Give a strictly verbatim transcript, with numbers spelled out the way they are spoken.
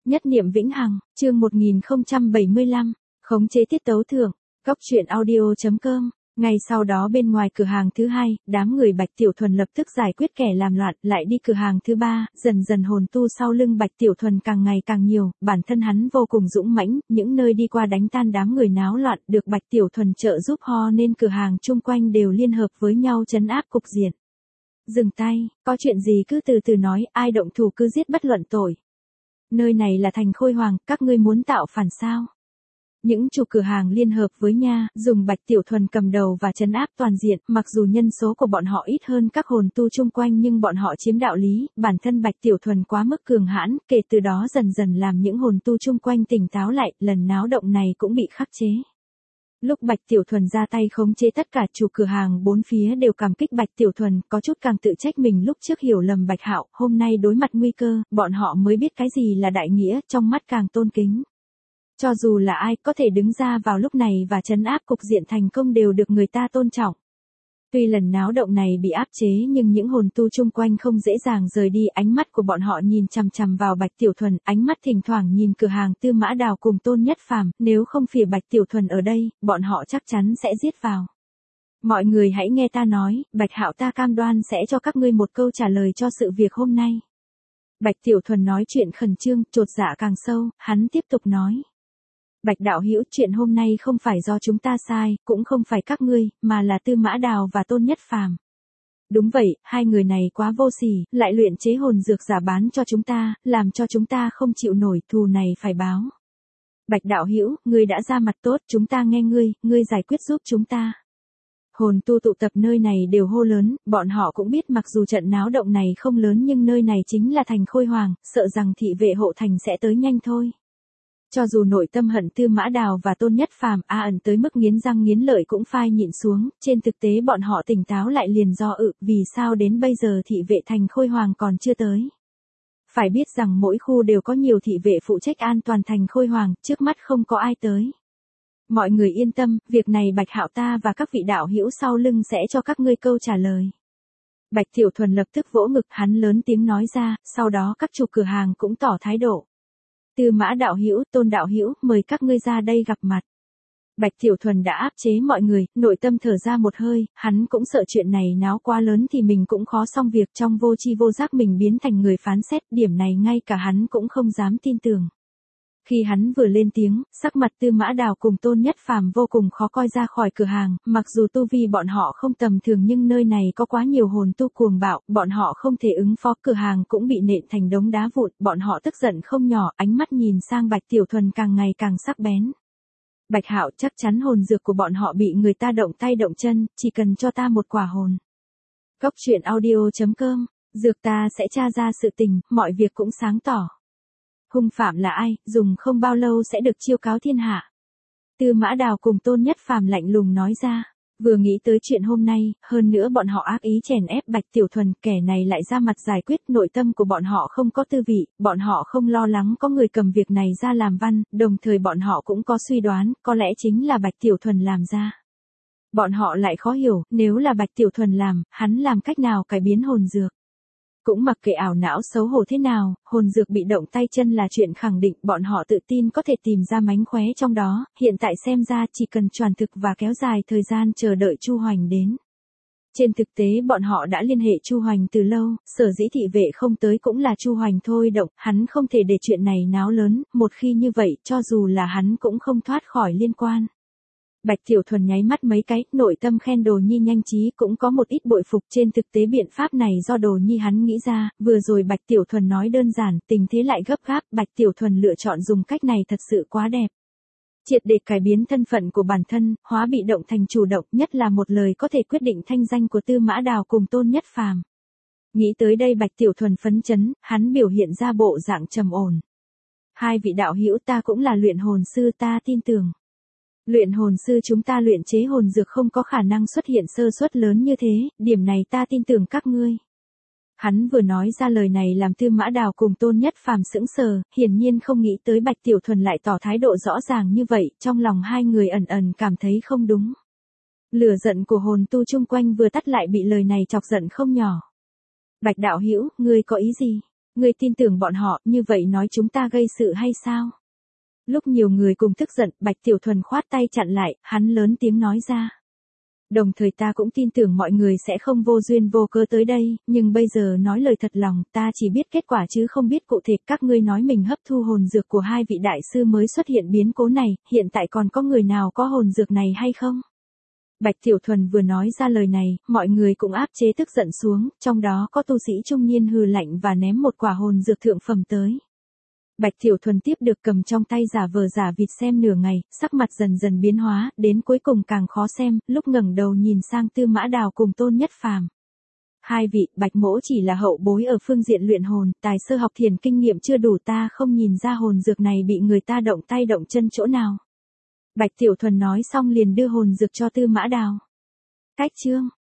Nhất niệm vĩnh hằng, chương một nghìn không trăm bảy mươi lăm, khống chế tiết tấu thưởng, Cóc truyện audio chấm com. Ngay sau đó bên ngoài cửa hàng thứ hai, đám người Bạch Tiểu Thuần lập tức giải quyết kẻ làm loạn, lại đi cửa hàng thứ ba, dần dần hồn tu sau lưng Bạch Tiểu Thuần càng ngày càng nhiều, bản thân hắn vô cùng dũng mãnh, những nơi đi qua đánh tan đám người náo loạn, được Bạch Tiểu Thuần trợ giúp ho nên cửa hàng chung quanh đều liên hợp với nhau trấn áp cục diện. Dừng tay, có chuyện gì cứ từ từ nói, ai động thủ cứ giết bất luận tội. Nơi này là thành Khôi Hoàng, các ngươi muốn tạo phản sao? Những chủ cửa hàng liên hợp với nha, dùng Bạch Tiểu Thuần cầm đầu và trấn áp toàn diện, mặc dù nhân số của bọn họ ít hơn các hồn tu chung quanh nhưng bọn họ chiếm đạo lý, bản thân Bạch Tiểu Thuần quá mức cường hãn, kể từ đó dần dần làm những hồn tu chung quanh tỉnh táo lại, lần náo động này cũng bị khắc chế. Lúc Bạch Tiểu Thuần ra tay khống chế tất cả chủ cửa hàng bốn phía đều cảm kích Bạch Tiểu Thuần, có chút càng tự trách mình lúc trước hiểu lầm Bạch Hạo, hôm nay đối mặt nguy cơ, bọn họ mới biết cái gì là đại nghĩa, trong mắt càng tôn kính. Cho dù là ai có thể đứng ra vào lúc này và trấn áp cục diện thành công đều được người ta tôn trọng. Tuy lần náo động này bị áp chế nhưng những hồn tu chung quanh không dễ dàng rời đi, ánh mắt của bọn họ nhìn chằm chằm vào Bạch Tiểu Thuần, ánh mắt thỉnh thoảng nhìn cửa hàng Tư Mã Đào cùng Tôn Nhất Phàm, nếu không phỉ Bạch Tiểu Thuần ở đây, bọn họ chắc chắn sẽ giết vào. Mọi người hãy nghe ta nói, Bạch Hạo ta cam đoan sẽ cho các ngươi một câu trả lời cho sự việc hôm nay. Bạch Tiểu Thuần nói chuyện khẩn trương, chột dạ càng sâu, hắn tiếp tục nói. Bạch đạo hữu, chuyện hôm nay không phải do chúng ta sai, cũng không phải các ngươi, mà là Tư Mã Đào và Tôn Nhất Phàm. Đúng vậy, hai người này quá vô sỉ, lại luyện chế hồn dược giả bán cho chúng ta, làm cho chúng ta không chịu nổi, thù này phải báo. Bạch đạo hữu, ngươi đã ra mặt tốt, chúng ta nghe ngươi, ngươi giải quyết giúp chúng ta. Hồn tu tụ tập nơi này đều hô lớn, bọn họ cũng biết mặc dù trận náo động này không lớn nhưng nơi này chính là thành Khôi Hoàng, sợ rằng thị vệ hộ thành sẽ tới nhanh thôi. Cho dù nội tâm hận Tư Mã Đào và Tôn Nhất Phàm a ẩn tới mức nghiến răng nghiến lợi cũng phai nhịn xuống, trên thực tế bọn họ tỉnh táo lại liền do ự, vì sao đến bây giờ thị vệ thành Khôi Hoàng còn chưa tới. Phải biết rằng mỗi khu đều có nhiều thị vệ phụ trách an toàn thành Khôi Hoàng, trước mắt không có ai tới. Mọi người yên tâm, việc này Bạch Hạo ta và các vị đạo hữu sau lưng sẽ cho các ngươi câu trả lời. Bạch Tiểu Thuần lập tức vỗ ngực, hắn lớn tiếng nói ra, sau đó các chủ cửa hàng cũng tỏ thái độ. Tư Mã đạo hữu, Tôn đạo hữu, mời các ngươi ra đây gặp mặt. Bạch Tiểu Thuần đã áp chế mọi người, nội tâm thở ra một hơi, hắn cũng sợ chuyện này náo quá lớn thì mình cũng khó xong việc, trong vô tri vô giác mình biến thành người phán xét, điểm này ngay cả hắn cũng không dám tin tưởng. Khi hắn vừa lên tiếng, sắc mặt Tư Mã Đào cùng Tôn Nhất Phàm vô cùng khó coi ra khỏi cửa hàng, mặc dù tu vi bọn họ không tầm thường nhưng nơi này có quá nhiều hồn tu cuồng bạo, bọn họ không thể ứng phó, cửa hàng cũng bị nện thành đống đá vụn, bọn họ tức giận không nhỏ, ánh mắt nhìn sang Bạch Tiểu Thuần càng ngày càng sắc bén. Bạch Hạo, chắc chắn hồn dược của bọn họ bị người ta động tay động chân, chỉ cần cho ta một quả hồn. Cóc truyện audio chấm com, dược ta sẽ tra ra sự tình, mọi việc cũng sáng tỏ. Hung phạm là ai, dùng không bao lâu sẽ được chiêu cáo thiên hạ. Tư Mã Đào cùng Tôn Nhất Phàm lạnh lùng nói ra, vừa nghĩ tới chuyện hôm nay, hơn nữa bọn họ ác ý chèn ép Bạch Tiểu Thuần, kẻ này lại ra mặt giải quyết, nội tâm của bọn họ không có tư vị, bọn họ không lo lắng có người cầm việc này ra làm văn, đồng thời bọn họ cũng có suy đoán, có lẽ chính là Bạch Tiểu Thuần làm ra. Bọn họ lại khó hiểu, nếu là Bạch Tiểu Thuần làm, hắn làm cách nào cải biến hồn dược. Cũng mặc kệ ảo não xấu hổ thế nào, hồn dược bị động tay chân là chuyện khẳng định, bọn họ tự tin có thể tìm ra mánh khóe trong đó, hiện tại xem ra chỉ cần truyền thực và kéo dài thời gian chờ đợi Chu Hoành đến. Trên thực tế bọn họ đã liên hệ Chu Hoành từ lâu, sở dĩ thị vệ không tới cũng là Chu Hoành thôi động, hắn không thể để chuyện này náo lớn, một khi như vậy cho dù là hắn cũng không thoát khỏi liên quan. Bạch Tiểu Thuần nháy mắt mấy cái, nội tâm khen Đồ Nhi nhanh trí, cũng có một ít bội phục, trên thực tế biện pháp này do Đồ Nhi hắn nghĩ ra, vừa rồi Bạch Tiểu Thuần nói đơn giản, tình thế lại gấp gáp, Bạch Tiểu Thuần lựa chọn dùng cách này thật sự quá đẹp. Triệt để cải biến thân phận của bản thân, hóa bị động thành chủ động, nhất là một lời có thể quyết định thanh danh của Tư Mã Đào cùng Tôn Nhất Phàm. Nghĩ tới đây Bạch Tiểu Thuần phấn chấn, hắn biểu hiện ra bộ dạng trầm ổn. Hai vị đạo hữu, ta cũng là luyện hồn sư, ta tin tưởng. Luyện hồn sư chúng ta luyện chế hồn dược không có khả năng xuất hiện sơ suất lớn như thế, điểm này ta tin tưởng các ngươi. Hắn vừa nói ra lời này làm Tư Mã Đào cùng Tôn Nhất Phàm sững sờ, hiển nhiên không nghĩ tới Bạch Tiểu Thuần lại tỏ thái độ rõ ràng như vậy, trong lòng hai người ẩn ẩn cảm thấy không đúng. Lửa giận của hồn tu chung quanh vừa tắt lại bị lời này chọc giận không nhỏ. Bạch đạo hữu, ngươi có ý gì? Ngươi tin tưởng bọn họ, như vậy nói chúng ta gây sự hay sao? Lúc nhiều người cùng tức giận, Bạch Tiểu Thuần khoát tay chặn lại, hắn lớn tiếng nói ra. Đồng thời ta cũng tin tưởng mọi người sẽ không vô duyên vô cớ tới đây, nhưng bây giờ nói lời thật lòng, ta chỉ biết kết quả chứ không biết cụ thể. Các ngươi nói mình hấp thu hồn dược của hai vị đại sư mới xuất hiện biến cố này, hiện tại còn có người nào có hồn dược này hay không? Bạch Tiểu Thuần vừa nói ra lời này, mọi người cũng áp chế tức giận xuống, trong đó có tu sĩ trung niên hừ lạnh và ném một quả hồn dược thượng phẩm tới. Bạch Tiểu Thuần tiếp được cầm trong tay giả vờ giả vịt xem nửa ngày, sắc mặt dần dần biến hóa, đến cuối cùng càng khó xem, lúc ngẩng đầu nhìn sang Tư Mã Đào cùng Tôn Nhất Phàm. Hai vị, Bạch mỗ chỉ là hậu bối ở phương diện luyện hồn, tài sơ học thiền kinh nghiệm chưa đủ, ta không nhìn ra hồn dược này bị người ta động tay động chân chỗ nào. Bạch Tiểu Thuần nói xong liền đưa hồn dược cho Tư Mã Đào. Cách chương